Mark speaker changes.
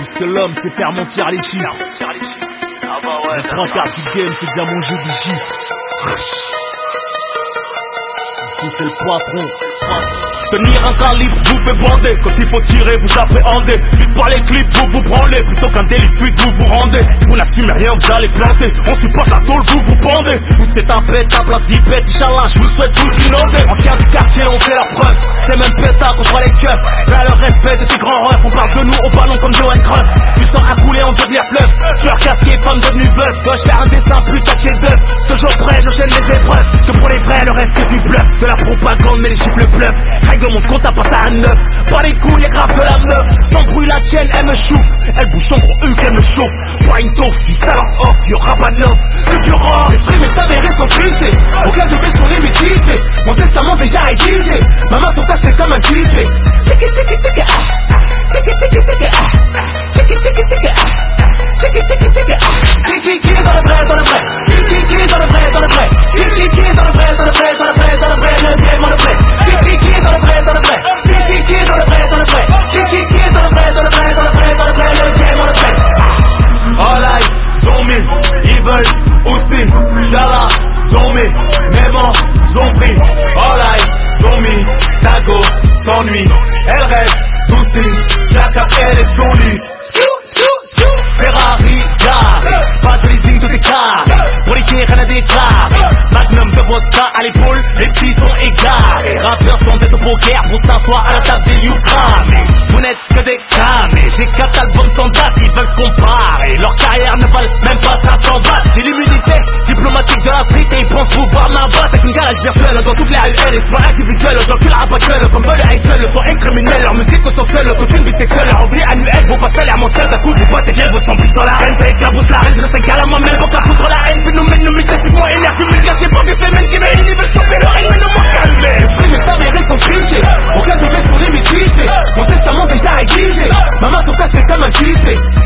Speaker 1: Puisque l'homme sait faire mentir les chiffres. Les trois quarts du game, c'est bien manger des gifs. Ici c'est le patron.
Speaker 2: Tenir un calibre vous fait bander. Quand il faut tirer vous appréhendez. Juste par les clips vous vous branlez. Plutôt qu'un délit de fuite vous vous rendez. Vous n'assumez rien vous allez planter. On supporte la tôle vous vous pendez. Toutes ces tapettes tape la zipette. Inch'Allah je vous souhaite tous inonder. Anciens du quartier on fait leur preuve. C'est même pétard contre les keufs. Là le respect de tes grands refs. On parle de nous au ballon comme Johan Cruyff. Du sang à couler on devenir fleuve. Tueur casqué femme devenue veuve. Dois-je faire un dessin plus taché d'œuf. Toujours prêt j'enchaîne les épreuves. Que pour les vrais le reste que du bluff. De la propagande mais les chiffres pleuvent. Mon compte a passé à 9. Pas les couilles, y'a grave de la meuf. T'embrouilles la tienne, elle me chouffe. Elle bouge en gros qu'elle me chauffe. Pas une taufe, du salon off, y'aura pas neuf. Que du rare, l'esprit m'est avéré sans tricher. Aucun de mes sons est mitigé. Mon testament déjà rédigé. Ma main sur tâche c'est comme un DJ. Tchiki tchiki tchiki ah. Tchiki tchiki tchiki ah. Tchiki tchiki tchiki ah. Tchiki tchiki tchiki ah. Qui est dans le vrai, dans le vrai. Qui est dans le vrai, dans le vrai. Qui est dans le vrai, dans le vrai, dans le vrai, dans le vrai, le vrai, dans le vrai. Qui est dans le vrai, dans le vrai. Qui est dans le vrai, dans le vrai. Qui est dans le vrai, dans le vrai, dans le vrai, dans le vrai, le vrai, dans le vrai. Alright, zombie, ils veulent aussi. Jala, zombie, même en zombie. Alright, zombie, Tago, s'ennuie. Elle reste douce, jacasse, elle est son lit. Ferrari, garé, pas de leasing de tes carrés. Pour les rien à déclarer. Magnum de vodka à l'épaule, les petits sont égarés. Rappeurs sont tête au poker pour s'asseoir à la table des Ukraine. Vous n'êtes que des camés. J'ai 4 albums sans date, ils veulent se comparer. Leur carrière ne valent même pas 500 bahts. J'ai l'immunité diplomatique de la street et ils pensent pouvoir m'abattre avec une garage virtuelle dans toutes les AUL. Exploit individuel, j'encule la rapacuelle. Comme veulent les actuels, le son est criminel. Leur musique consensuelle, le coaching bisexuel. Leur revenu annuel, vos pas salaires mensuels. D'un coup, du pote et bien votre son plus dans la haine. Ça éclabousse la reine, je reste égal à moi-même. Pour qu'à foutre la haine, phénomène médiatiquement énergumé. Caché par des fémènes qui méritent, ils veulent stopper le règne, mais ne m'en calmer. L'esprit m'est avéré sans tricher. Aucun de mes sons est mitigé. Mon testament déjà rédigé. Ma main sur tâche c'est comme un DJ.